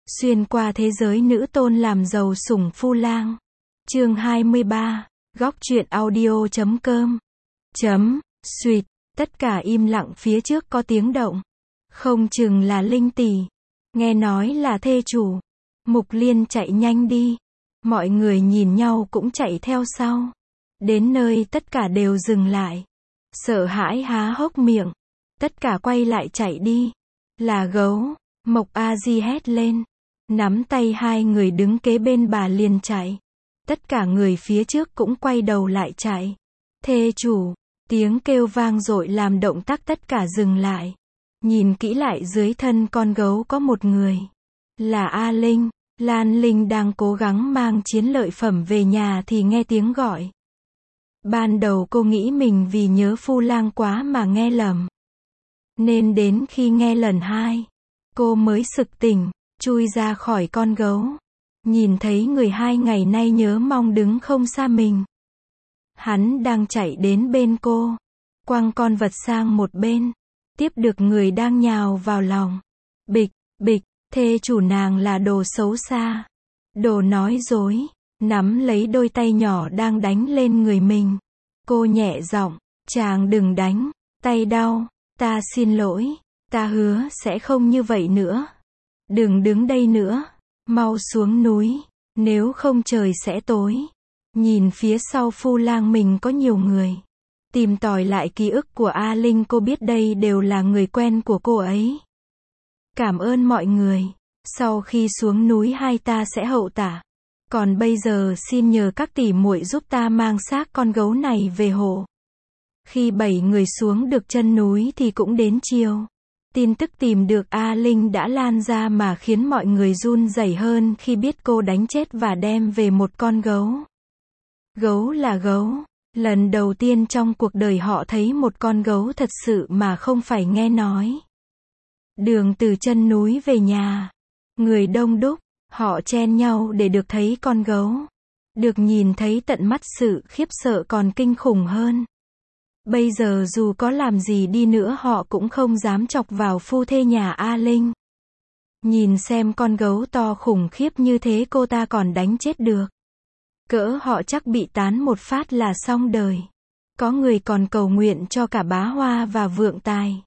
Xuyên qua thế giới nữ tôn làm giàu sủng phu lang. Chương 23. Góc truyện audio.com. Xuyệt, tất cả im lặng, phía trước có tiếng động. Không chừng là Linh tỷ. Nghe nói là thê chủ. Mục Liên chạy nhanh đi. Mọi người nhìn nhau cũng chạy theo sau. Đến nơi tất cả đều dừng lại. Sợ hãi há hốc miệng. Tất cả quay lại chạy đi. Là gấu. Mộc A Di hét lên. Nắm tay hai người đứng kế bên bà liền chạy. Tất cả người phía trước cũng quay đầu lại chạy. Thê chủ. Tiếng kêu vang dội làm động tác tất cả dừng lại. Nhìn kỹ lại dưới thân con gấu có một người. Là A Linh. Lan Linh đang cố gắng mang chiến lợi phẩm về nhà thì nghe tiếng gọi. Ban đầu cô nghĩ mình vì nhớ phu lang quá mà nghe lầm. Nên đến khi nghe lần hai, cô mới sực tỉnh, chui ra khỏi con gấu. Nhìn thấy người hai ngày nay nhớ mong đứng không xa mình. Hắn đang chạy đến bên cô, quăng con vật sang một bên, tiếp được người đang nhào vào lòng. Bịch, bịch, thê chủ nàng là đồ xấu xa, đồ nói dối. Nắm lấy đôi tay nhỏ đang đánh lên người mình. Cô nhẹ giọng, chàng đừng đánh, tay đau, ta xin lỗi, ta hứa sẽ không như vậy nữa. Đừng đứng đây nữa, mau xuống núi, nếu không trời sẽ tối. Nhìn phía sau phu lang mình có nhiều người. Tìm tòi lại ký ức của A Linh, cô biết đây đều là người quen của cô ấy. Cảm ơn mọi người, sau khi xuống núi hai ta sẽ hậu tả. Còn bây giờ xin nhờ các tỷ muội giúp ta mang xác con gấu này về hồ. Khi 7 người xuống được chân núi thì cũng đến chiều. Tin tức tìm được A Linh đã lan ra mà khiến mọi người run rẩy hơn khi biết cô đánh chết và đem về một con gấu. Gấu là gấu. Lần đầu tiên trong cuộc đời họ thấy một con gấu thật sự mà không phải nghe nói. Đường từ chân núi về nhà. Người đông đúc. Họ chen nhau để được thấy con gấu. Được nhìn thấy tận mắt sự khiếp sợ còn kinh khủng hơn. Bây giờ dù có làm gì đi nữa họ cũng không dám chọc vào phu thê nhà A Linh. Nhìn xem con gấu to khủng khiếp như thế cô ta còn đánh chết được. Cỡ họ chắc bị tán một phát là xong đời. Có người còn cầu nguyện cho cả Bá Hoa và Vượng Tài.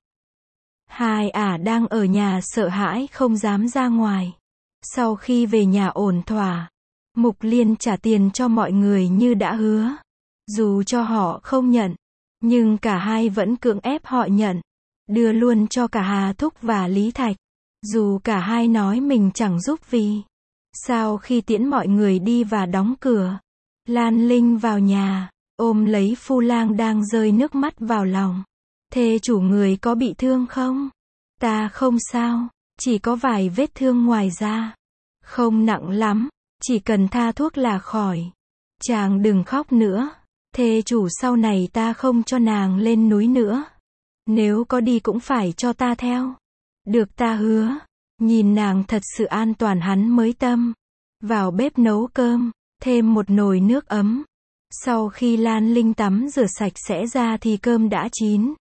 Hai ả đang ở nhà sợ hãi không dám ra ngoài. Sau khi về nhà ổn thỏa, Mục Liên trả tiền cho mọi người như đã hứa. Dù cho họ không nhận, nhưng cả hai vẫn cưỡng ép họ nhận. Đưa luôn cho cả Hà Thúc và Lý Thạch. Dù cả hai nói mình chẳng giúp vì. Sau khi tiễn mọi người đi và đóng cửa, Lan Linh vào nhà, ôm lấy phu lang đang rơi nước mắt vào lòng. Thê chủ người có bị thương không? Ta không sao. Chỉ có vài vết thương ngoài da. Không nặng lắm, chỉ cần tha thuốc là khỏi. Chàng đừng khóc nữa. Thê chủ sau này ta không cho nàng lên núi nữa. Nếu có đi cũng phải cho ta theo. Được ta hứa. Nhìn nàng thật sự an toàn hắn mới tâm. Vào bếp nấu cơm, thêm một nồi nước ấm. Sau khi Lan Linh tắm rửa sạch sẽ ra thì cơm đã chín.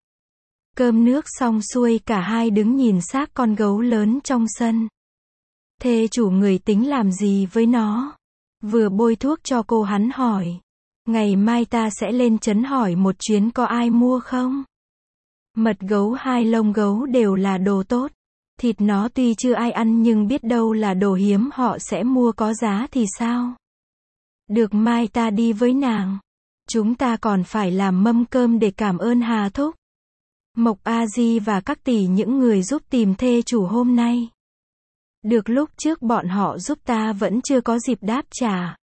Cơm nước xong xuôi cả hai đứng nhìn xác con gấu lớn trong sân. Thê chủ người tính làm gì với nó? Vừa bôi thuốc cho cô hắn hỏi. Ngày mai ta sẽ lên trấn hỏi một chuyến có ai mua không? Mật gấu hai lông gấu đều là đồ tốt. Thịt nó tuy chưa ai ăn nhưng biết đâu là đồ hiếm họ sẽ mua có giá thì sao? Được mai ta đi với nàng. Chúng ta còn phải làm mâm cơm để cảm ơn Hà Thúc, Mộc A Di và các tỷ những người giúp tìm thê chủ hôm nay. Được lúc trước bọn họ giúp ta vẫn chưa có dịp đáp trả.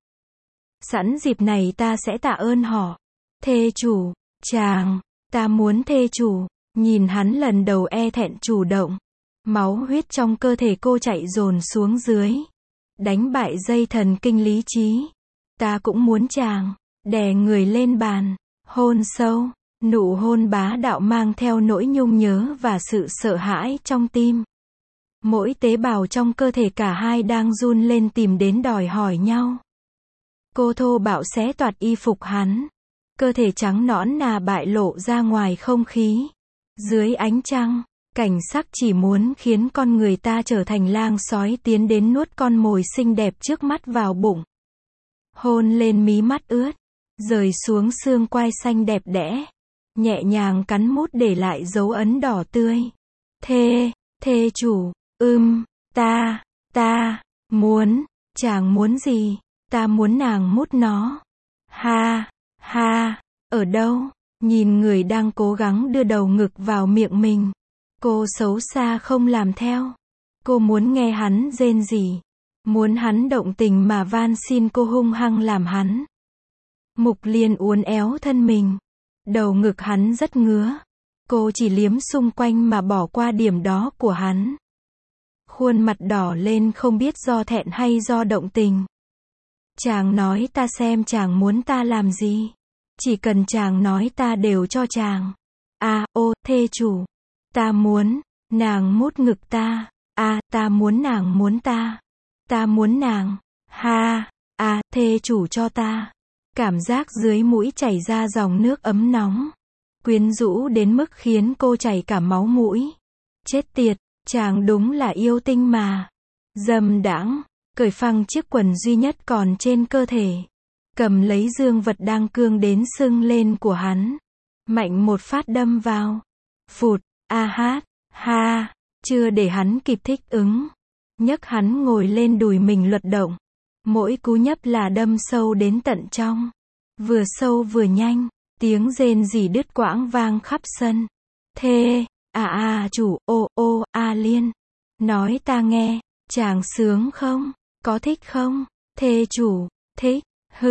Sẵn dịp này ta sẽ tạ ơn họ. Thê chủ, chàng, ta muốn thê chủ. Nhìn hắn lần đầu e thẹn chủ động. Máu huyết trong cơ thể cô chạy dồn xuống dưới. Đánh bại dây thần kinh lý trí. Ta cũng muốn chàng. Đè người lên bàn. Hôn sâu. Nụ hôn bá đạo mang theo nỗi nhung nhớ và sự sợ hãi trong tim. Mỗi tế bào trong cơ thể cả hai đang run lên tìm đến đòi hỏi nhau. Cô thô bạo xé toạc y phục hắn. Cơ thể trắng nõn nà bại lộ ra ngoài không khí. Dưới ánh trăng, Cảnh sắc chỉ muốn khiến con người ta trở thành lang sói tiến đến nuốt con mồi xinh đẹp trước mắt vào bụng. Hôn lên mí mắt ướt, rời xuống xương quai xanh đẹp đẽ, nhẹ nhàng cắn mút để lại dấu ấn đỏ tươi. Thê chủ, ta, muốn, chàng muốn gì? Ta muốn nàng mút nó. Ha, ở đâu? Nhìn người đang cố gắng đưa đầu ngực vào miệng mình. Cô xấu xa không làm theo. Cô muốn nghe hắn rên rỉ. Muốn hắn động tình mà van xin cô hung hăng làm hắn. Mục Liên uốn éo thân mình. Đầu ngực hắn rất ngứa. Cô chỉ liếm xung quanh mà bỏ qua điểm đó của hắn. Khuôn mặt đỏ lên không biết do thẹn hay do động tình. Chàng nói ta xem chàng muốn ta làm gì. Chỉ cần chàng nói ta đều cho chàng. Thê chủ. Ta muốn, nàng mút ngực ta. Ta muốn nàng muốn ta. Ta muốn nàng. Thê chủ cho ta. Cảm giác dưới mũi chảy ra dòng nước ấm nóng. Quyến rũ đến mức khiến cô chảy cả máu mũi. Chết tiệt, chàng đúng là yêu tinh mà. Dâm đãng, cởi phăng chiếc quần duy nhất còn trên cơ thể. Cầm lấy dương vật đang cương đến sưng lên của hắn. Mạnh một phát đâm vào. Phụt, chưa để hắn kịp thích ứng. Nhấc hắn ngồi lên đùi mình luật động. Mỗi cú nhấp là đâm sâu đến tận trong. Vừa sâu vừa nhanh, tiếng rên rỉ đứt quãng vang khắp sân. Chủ, Liên. Nói ta nghe, chàng sướng không? Có thích không? Thê chủ, thích.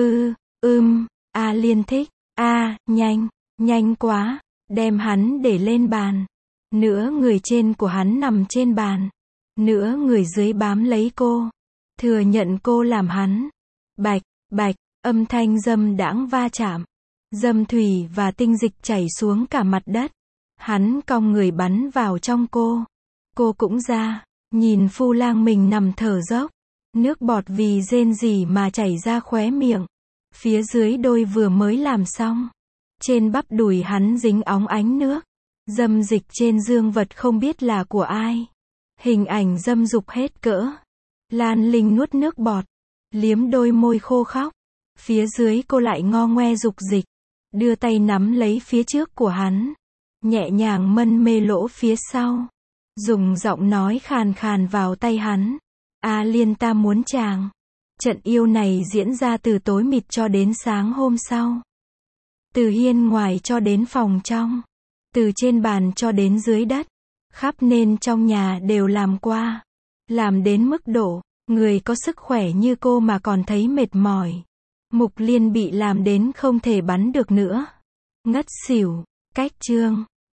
Liên thích. Nhanh quá. Đem hắn để lên bàn. Nửa người trên của hắn nằm trên bàn. Nửa người dưới bám lấy cô. Thừa nhận cô làm hắn. Bạch, âm thanh dâm đãng va chạm. Dâm thủy và tinh dịch chảy xuống cả mặt đất. Hắn cong người bắn vào trong cô. Cô cũng ra, nhìn phu lang mình nằm thở dốc. Nước bọt vì rên rỉ mà chảy ra khóe miệng. Phía dưới đôi vừa mới làm xong. Trên bắp đùi hắn dính óng ánh nước. Dâm dịch trên dương vật không biết là của ai. Hình ảnh dâm dục hết cỡ. Lan Linh nuốt nước bọt. Liếm đôi môi khô khóc. Phía dưới cô lại ngo ngoe dục dịch. Đưa tay nắm lấy phía trước của hắn. Nhẹ nhàng mân mê lỗ phía sau. Dùng giọng nói khàn khàn vào tay hắn. Liên ta muốn chàng. Trận yêu này diễn ra từ tối mịt cho đến sáng hôm sau. Từ hiên ngoài cho đến phòng trong. Từ trên bàn cho đến dưới đất. Khắp nên trong nhà đều làm qua. Làm đến mức độ, người có sức khỏe như cô mà còn thấy mệt mỏi. Mục Liên bị làm đến không thể bắn được nữa. Ngất xỉu. Cách chương